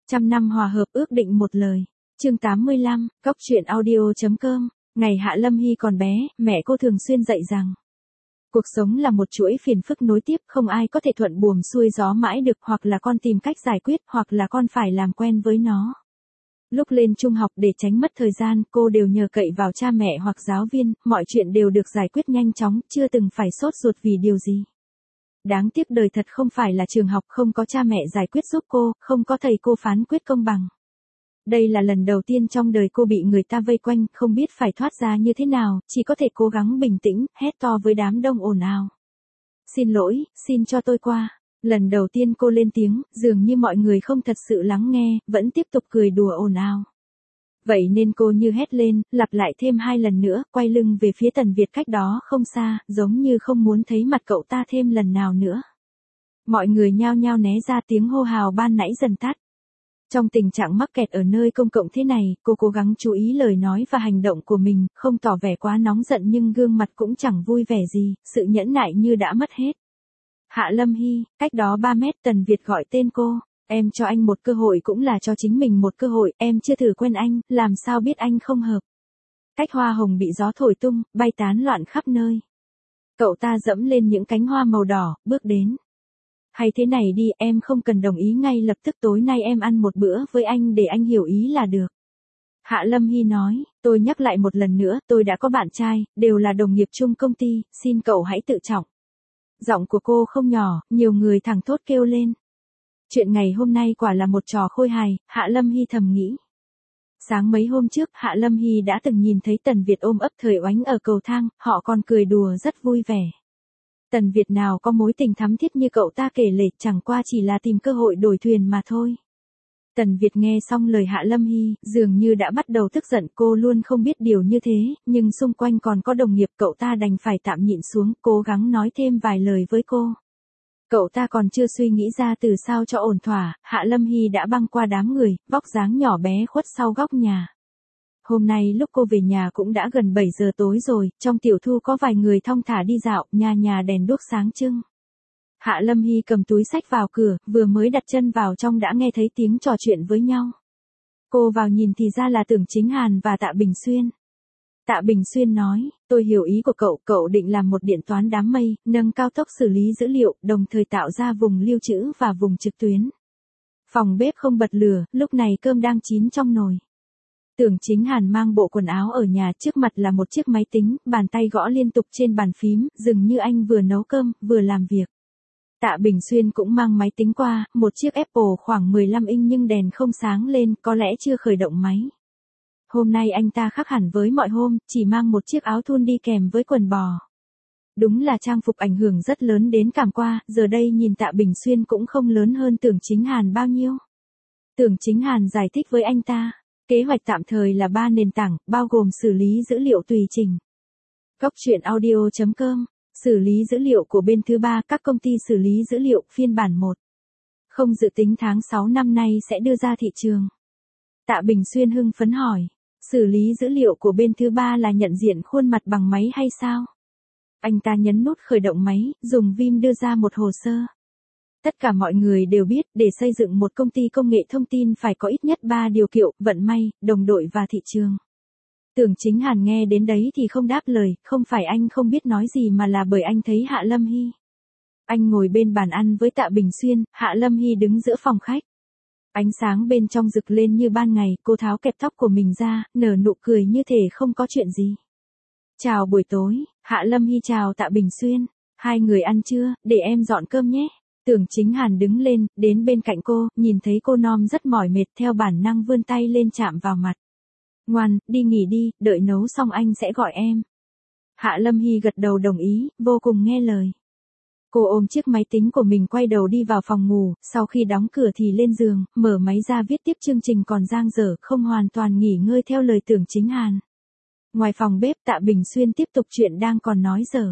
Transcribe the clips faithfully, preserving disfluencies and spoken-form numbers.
Trăm năm hòa hợp ước định một lời. Chương tám mươi lăm, Cóc truyện audio chấm com. Ngày Hạ Lâm Hy còn bé, mẹ cô thường xuyên dạy rằng cuộc sống là một chuỗi phiền phức nối tiếp, không ai có thể thuận buồm xuôi gió mãi được, hoặc là con tìm cách giải quyết, hoặc là con phải làm quen với nó. Lúc lên trung học, để tránh mất thời gian, cô đều nhờ cậy vào cha mẹ hoặc giáo viên, mọi chuyện đều được giải quyết nhanh chóng, chưa từng phải sốt ruột vì điều gì. Đáng tiếc đời thật không phải là trường học, không có cha mẹ giải quyết giúp cô, không có thầy cô phán quyết công bằng. Đây là lần đầu tiên trong đời cô bị người ta vây quanh, không biết phải thoát ra như thế nào, chỉ có thể cố gắng bình tĩnh, hét to với đám đông ồn ào. Xin lỗi, xin cho tôi qua. Lần đầu tiên cô lên tiếng, dường như mọi người không thật sự lắng nghe, vẫn tiếp tục cười đùa ồn ào. Vậy nên cô như hét lên, lặp lại thêm hai lần nữa, quay lưng về phía Tần Việt cách đó không xa, giống như không muốn thấy mặt cậu ta thêm lần nào nữa. Mọi người nhao nhao né ra, tiếng hô hào ban nãy dần tắt. Trong tình trạng mắc kẹt ở nơi công cộng thế này, cô cố gắng chú ý lời nói và hành động của mình, không tỏ vẻ quá nóng giận nhưng gương mặt cũng chẳng vui vẻ gì, sự nhẫn nại như đã mất hết. Hạ Lâm Hy, cách đó ba mét, Tần Việt gọi tên cô. Em cho anh một cơ hội cũng là cho chính mình một cơ hội, em chưa thử quen anh, làm sao biết anh không hợp. Cách hoa hồng bị gió thổi tung, bay tán loạn khắp nơi. Cậu ta dẫm lên những cánh hoa màu đỏ, bước đến. Hay thế này đi, em không cần đồng ý ngay lập tức, tối nay em ăn một bữa với anh để anh hiểu ý là được. Hạ Lâm Hy nói, tôi nhắc lại một lần nữa, tôi đã có bạn trai, đều là đồng nghiệp chung công ty, xin cậu hãy tự trọng. Giọng của cô không nhỏ, nhiều người thẳng thốt kêu lên. Chuyện ngày hôm nay quả là một trò khôi hài, Hạ Lâm Hy thầm nghĩ. Sáng mấy hôm trước, Hạ Lâm Hy đã từng nhìn thấy Tần Việt ôm ấp thời oánh ở cầu thang, họ còn cười đùa rất vui vẻ. Tần Việt nào có mối tình thắm thiết như cậu ta kể lể, chẳng qua chỉ là tìm cơ hội đổi thuyền mà thôi. Tần Việt nghe xong lời Hạ Lâm Hy, dường như đã bắt đầu tức giận, cô luôn không biết điều như thế, nhưng xung quanh còn có đồng nghiệp, cậu ta đành phải tạm nhịn xuống, cố gắng nói thêm vài lời với cô. Cậu ta còn chưa suy nghĩ ra từ sao cho ổn thỏa, Hạ Lâm Hy đã băng qua đám người, vóc dáng nhỏ bé khuất sau góc nhà. Hôm nay lúc cô về nhà cũng đã gần bảy giờ tối rồi, trong tiểu thu có vài người thong thả đi dạo, nhà nhà đèn đuốc sáng trưng. Hạ Lâm Hy cầm túi xách vào cửa, vừa mới đặt chân vào trong đã nghe thấy tiếng trò chuyện với nhau. Cô vào nhìn thì ra là Tưởng Chính Hàn và Tạ Bình Xuyên. Tạ Bình Xuyên nói, tôi hiểu ý của cậu, cậu định làm một điện toán đám mây, nâng cao tốc xử lý dữ liệu, đồng thời tạo ra vùng lưu trữ và vùng trực tuyến. Phòng bếp không bật lửa, lúc này cơm đang chín trong nồi. Tưởng Chính Hàn mang bộ quần áo ở nhà, trước mặt là một chiếc máy tính, bàn tay gõ liên tục trên bàn phím, dường như anh vừa nấu cơm, vừa làm việc. Tạ Bình Xuyên cũng mang máy tính qua, một chiếc Apple khoảng mười lăm inch nhưng đèn không sáng lên, có lẽ chưa khởi động máy. Hôm nay anh ta khác hẳn với mọi hôm, chỉ mang một chiếc áo thun đi kèm với quần bò. Đúng là trang phục ảnh hưởng rất lớn đến cảm qua, giờ đây nhìn Tạ Bình Xuyên cũng không lớn hơn Tưởng Chính Hàn bao nhiêu. Tưởng Chính Hàn giải thích với anh ta, kế hoạch tạm thời là ba nền tảng, bao gồm xử lý dữ liệu tùy trình. Cóc truyện audio chấm com, xử lý dữ liệu của bên thứ ba, các công ty xử lý dữ liệu, phiên bản một. Không dự tính tháng sáu năm nay sẽ đưa ra thị trường. Tạ Bình Xuyên hưng phấn hỏi, xử lý dữ liệu của bên thứ ba là nhận diện khuôn mặt bằng máy hay sao? Anh ta nhấn nút khởi động máy, dùng Vim đưa ra một hồ sơ. Tất cả mọi người đều biết, để xây dựng một công ty công nghệ thông tin phải có ít nhất ba điều kiện, vận may, đồng đội và thị trường. Tưởng Chính Hàn nghe đến đấy thì không đáp lời, không phải anh không biết nói gì mà là bởi anh thấy Hạ Lâm Hy. Anh ngồi bên bàn ăn với Tạ Bình Xuyên, Hạ Lâm Hy đứng giữa phòng khách. Ánh sáng bên trong rực lên như ban ngày, cô tháo kẹp tóc của mình ra, nở nụ cười như thể không có chuyện gì. Chào buổi tối, Hạ Lâm Hy chào Tạ Bình Xuyên. Hai người ăn trưa, để em dọn cơm nhé. Tưởng Chính Hàn đứng lên, đến bên cạnh cô, nhìn thấy cô nom rất mỏi mệt, theo bản năng vươn tay lên chạm vào mặt. Ngoan, đi nghỉ đi, đợi nấu xong anh sẽ gọi em. Hạ Lâm Hy gật đầu đồng ý, vô cùng nghe lời. Cô ôm chiếc máy tính của mình quay đầu đi vào phòng ngủ, sau khi đóng cửa thì lên giường, mở máy ra viết tiếp chương trình còn dang dở, không hoàn toàn nghỉ ngơi theo lời Tưởng Chính Hàn. Ngoài phòng bếp, Tạ Bình Xuyên tiếp tục chuyện đang còn nói dở.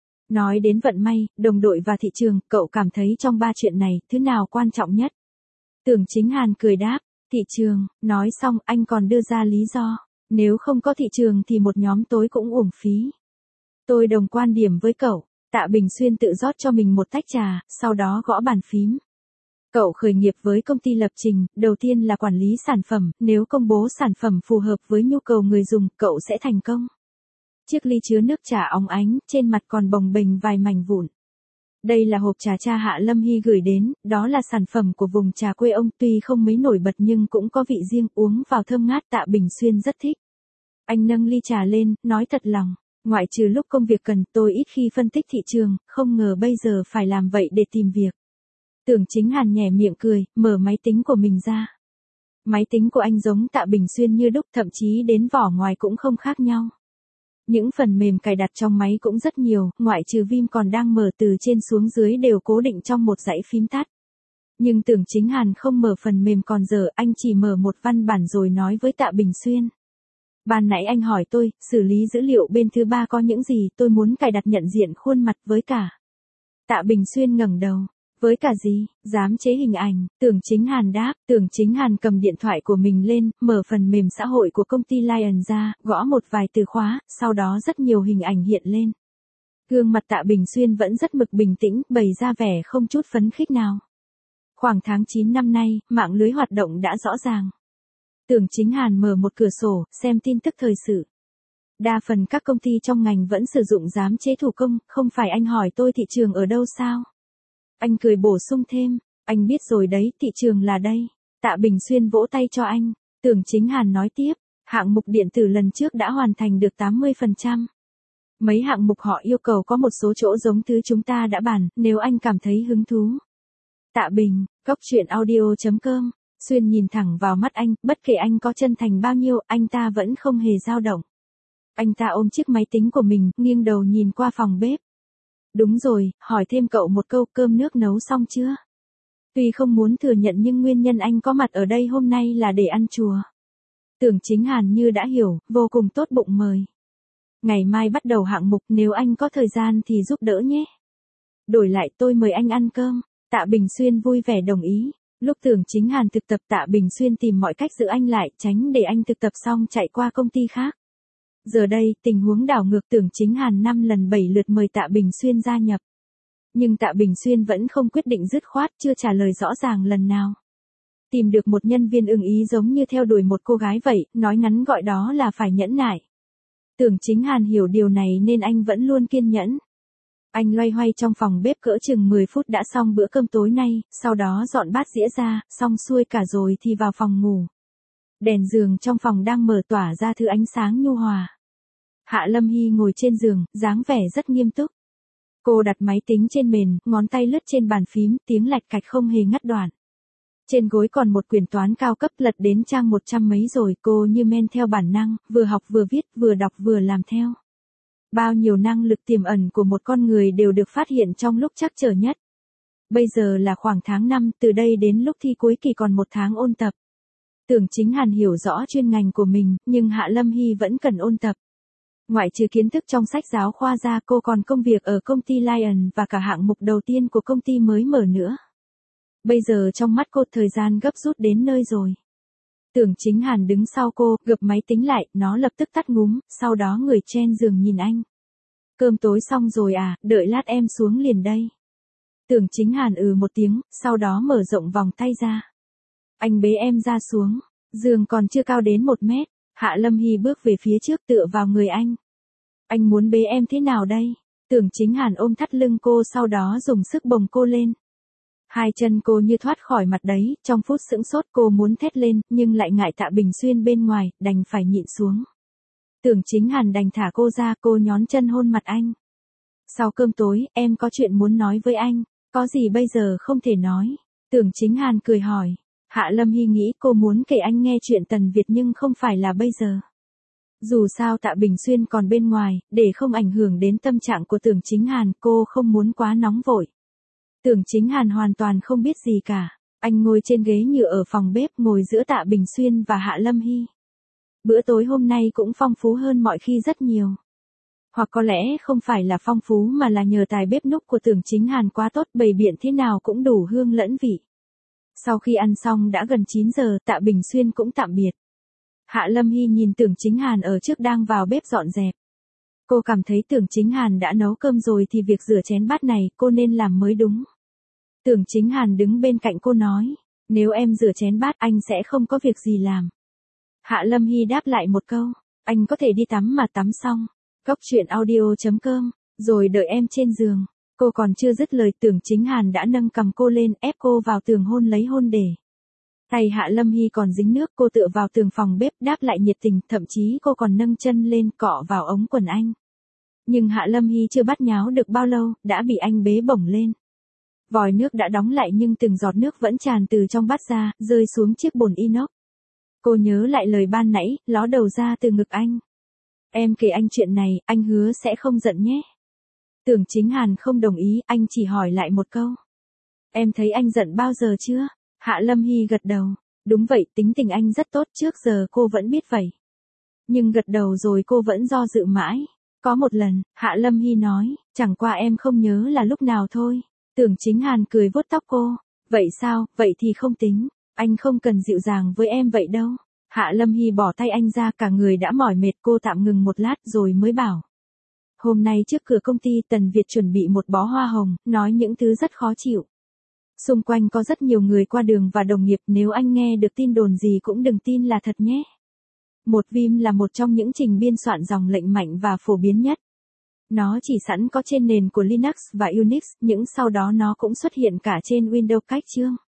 Nói đến vận may, đồng đội và thị trường, cậu cảm thấy trong ba chuyện này, thứ nào quan trọng nhất? Tưởng Chính Hàn cười đáp, thị trường, nói xong anh còn đưa ra lý do. Nếu không có thị trường thì một nhóm tối cũng uổng phí. Tôi đồng quan điểm với cậu. Tạ Bình Xuyên tự rót cho mình một tách trà, sau đó gõ bàn phím. Cậu khởi nghiệp với công ty lập trình, đầu tiên là quản lý sản phẩm, nếu công bố sản phẩm phù hợp với nhu cầu người dùng, cậu sẽ thành công. Chiếc ly chứa nước trà óng ánh, trên mặt còn bồng bềnh vài mảnh vụn. Đây là hộp trà cha Hạ Lâm Hy gửi đến, đó là sản phẩm của vùng trà quê ông, tuy không mấy nổi bật nhưng cũng có vị riêng, uống vào thơm ngát. Tạ Bình Xuyên rất thích. Anh nâng ly trà lên, nói thật lòng, ngoại trừ lúc công việc cần, tôi ít khi phân tích thị trường, không ngờ bây giờ phải làm vậy để tìm việc. Tưởng Chính Hàn nhè miệng cười, mở máy tính của mình ra. Máy tính của anh giống Tạ Bình Xuyên như đúc, thậm chí đến vỏ ngoài cũng không khác nhau. Những phần mềm cài đặt trong máy cũng rất nhiều, ngoại trừ Vim còn đang mở từ trên xuống dưới đều cố định trong một dãy phím tắt. Nhưng Tưởng Chính Hàn không mở phần mềm còn dở, anh chỉ mở một văn bản rồi nói với Tạ Bình Xuyên. Ban nãy anh hỏi tôi, xử lý dữ liệu bên thứ ba có những gì, tôi muốn cài đặt nhận diện khuôn mặt với cả. Tạ Bình Xuyên ngẩng đầu. Với cả gì, giám chế hình ảnh, Tưởng Chính Hàn đáp. Tưởng Chính Hàn cầm điện thoại của mình lên, mở phần mềm xã hội của công ty Lion ra, gõ một vài từ khóa, sau đó rất nhiều hình ảnh hiện lên. Gương mặt Tạ Bình Xuyên vẫn rất mực bình tĩnh, bày ra vẻ không chút phấn khích nào. Khoảng tháng chín năm nay, mạng lưới hoạt động đã rõ ràng. Tưởng Chính Hàn mở một cửa sổ, xem tin tức thời sự. Đa phần các công ty trong ngành vẫn sử dụng giám chế thủ công, không phải anh hỏi tôi thị trường ở đâu sao? Anh cười bổ sung thêm, anh biết rồi đấy, thị trường là đây. Tạ Bình Xuyên vỗ tay cho anh. Tưởng Chính Hàn nói tiếp, hạng mục điện tử lần trước đã hoàn thành được tám mươi phần trăm. Mấy hạng mục họ yêu cầu có một số chỗ giống thứ chúng ta đã bàn, nếu anh cảm thấy hứng thú. Tạ Bình, cốc truyện audio chấm com. Xuyên nhìn thẳng vào mắt anh, bất kể anh có chân thành bao nhiêu, anh ta vẫn không hề dao động. Anh ta ôm chiếc máy tính của mình, nghiêng đầu nhìn qua phòng bếp. Đúng rồi, hỏi thêm cậu một câu, cơm nước nấu xong chưa? Tuy không muốn thừa nhận nhưng nguyên nhân anh có mặt ở đây hôm nay là để ăn chùa. Tưởng Chính Hàn như đã hiểu, vô cùng tốt bụng mời. Ngày mai bắt đầu hạng mục, nếu anh có thời gian thì giúp đỡ nhé. Đổi lại tôi mời anh ăn cơm. Tạ Bình Xuyên vui vẻ đồng ý. Lúc Tưởng Chính Hàn thực tập, Tạ Bình Xuyên tìm mọi cách giữ anh lại, tránh để anh thực tập xong chạy qua công ty khác. Giờ đây, tình huống đảo ngược, Tưởng Chính Hàn năm lần bảy lượt mời Tạ Bình Xuyên gia nhập. Nhưng Tạ Bình Xuyên vẫn không quyết định dứt khoát, chưa trả lời rõ ràng lần nào. Tìm được một nhân viên ưng ý giống như theo đuổi một cô gái vậy, nói ngắn gọi đó là phải nhẫn nại. Tưởng Chính Hàn hiểu điều này nên anh vẫn luôn kiên nhẫn. Anh loay hoay trong phòng bếp cỡ chừng mười phút đã xong bữa cơm tối nay, sau đó dọn bát dĩa ra, xong xuôi cả rồi thì vào phòng ngủ. Đèn giường trong phòng đang mở tỏa ra thứ ánh sáng nhu hòa. Hạ Lâm Hy ngồi trên giường, dáng vẻ rất nghiêm túc. Cô đặt máy tính trên mền, ngón tay lướt trên bàn phím, tiếng lạch cạch không hề ngắt đoạn. Trên gối còn một quyển toán cao cấp, lật đến trang một trăm mấy rồi, cô như men theo bản năng, vừa học vừa viết, vừa đọc vừa làm theo. Bao nhiêu năng lực tiềm ẩn của một con người đều được phát hiện trong lúc trắc trở nhất. Bây giờ là khoảng tháng năm, từ đây đến lúc thi cuối kỳ còn một tháng ôn tập. Tưởng Chính Hàn hiểu rõ chuyên ngành của mình, nhưng Hạ Lâm Hy vẫn cần ôn tập. Ngoại trừ kiến thức trong sách giáo khoa ra, cô còn công việc ở công ty Lion và cả hạng mục đầu tiên của công ty mới mở nữa. Bây giờ trong mắt cô thời gian gấp rút đến nơi rồi. Tưởng Chính Hàn đứng sau cô, gập máy tính lại, nó lập tức tắt ngúm, sau đó người trên giường nhìn anh. Cơm tối xong rồi à, đợi lát em xuống liền đây. Tưởng Chính Hàn ừ một tiếng, sau đó mở rộng vòng tay ra. Anh bế em ra xuống, giường còn chưa cao đến một mét, Hạ Lâm Hy bước về phía trước tựa vào người anh. Anh muốn bế em thế nào đây? Tưởng Chính Hàn ôm thắt lưng cô sau đó dùng sức bồng cô lên. Hai chân cô như thoát khỏi mặt đấy, trong phút sững sốt cô muốn thét lên, nhưng lại ngại Tạ Bình Xuyên bên ngoài, đành phải nhịn xuống. Tưởng Chính Hàn đành thả cô ra, cô nhón chân hôn mặt anh. Sau cơm tối, em có chuyện muốn nói với anh, có gì bây giờ không thể nói? Tưởng Chính Hàn cười hỏi. Hạ Lâm Hy nghĩ cô muốn kể anh nghe chuyện Tần Việt nhưng không phải là bây giờ. Dù sao Tạ Bình Xuyên còn bên ngoài, để không ảnh hưởng đến tâm trạng của Tưởng Chính Hàn, cô không muốn quá nóng vội. Tưởng Chính Hàn hoàn toàn không biết gì cả. Anh ngồi trên ghế nhựa ở phòng bếp, ngồi giữa Tạ Bình Xuyên và Hạ Lâm Hy. Bữa tối hôm nay cũng phong phú hơn mọi khi rất nhiều. Hoặc có lẽ không phải là phong phú mà là nhờ tài bếp núc của Tưởng Chính Hàn quá tốt, bày biện thế nào cũng đủ hương lẫn vị. Sau khi ăn xong đã gần chín giờ, Tạ Bình Xuyên cũng tạm biệt. Hạ Lâm Hy nhìn Tưởng Chính Hàn ở trước đang vào bếp dọn dẹp. Cô cảm thấy Tưởng Chính Hàn đã nấu cơm rồi thì việc rửa chén bát này cô nên làm mới đúng. Tưởng Chính Hàn đứng bên cạnh cô nói, nếu em rửa chén bát anh sẽ không có việc gì làm. Hạ Lâm Hy đáp lại một câu, anh có thể đi tắm mà tắm xong. Cốc truyện audio chấm com, rồi đợi em trên giường. Cô còn chưa dứt lời Tưởng Chính Hàn đã nâng cầm cô lên ép cô vào tường hôn lấy hôn để. Tay Hạ Lâm Hy còn dính nước, cô tựa vào tường phòng bếp đáp lại nhiệt tình, thậm chí cô còn nâng chân lên cọ vào ống quần anh. Nhưng Hạ Lâm Hy chưa bắt nháo được bao lâu, đã bị anh bế bổng lên. Vòi nước đã đóng lại nhưng từng giọt nước vẫn tràn từ trong bát ra, rơi xuống chiếc bồn inox. Cô nhớ lại lời ban nãy, ló đầu ra từ ngực anh. Em kể anh chuyện này, anh hứa sẽ không giận nhé. Tưởng Chính Hàn không đồng ý, anh chỉ hỏi lại một câu. Em thấy anh giận bao giờ chưa? Hạ Lâm Hy gật đầu. Đúng vậy, tính tình anh rất tốt, trước giờ cô vẫn biết vậy. Nhưng gật đầu rồi cô vẫn do dự mãi. Có một lần, Hạ Lâm Hy nói, chẳng qua em không nhớ là lúc nào thôi. Tưởng Chính Hàn cười vuốt tóc cô. Vậy sao, vậy thì không tính. Anh không cần dịu dàng với em vậy đâu. Hạ Lâm Hy bỏ tay anh ra, cả người đã mỏi mệt, cô tạm ngừng một lát rồi mới bảo. Hôm nay trước cửa công ty Tần Việt chuẩn bị một bó hoa hồng, nói những thứ rất khó chịu. Xung quanh có rất nhiều người qua đường và đồng nghiệp, nếu anh nghe được tin đồn gì cũng đừng tin là thật nhé. Một Vim là một trong những trình biên soạn dòng lệnh mạnh và phổ biến nhất. Nó chỉ sẵn có trên nền của Linux và Unix, nhưng sau đó nó cũng xuất hiện cả trên Windows cách chương.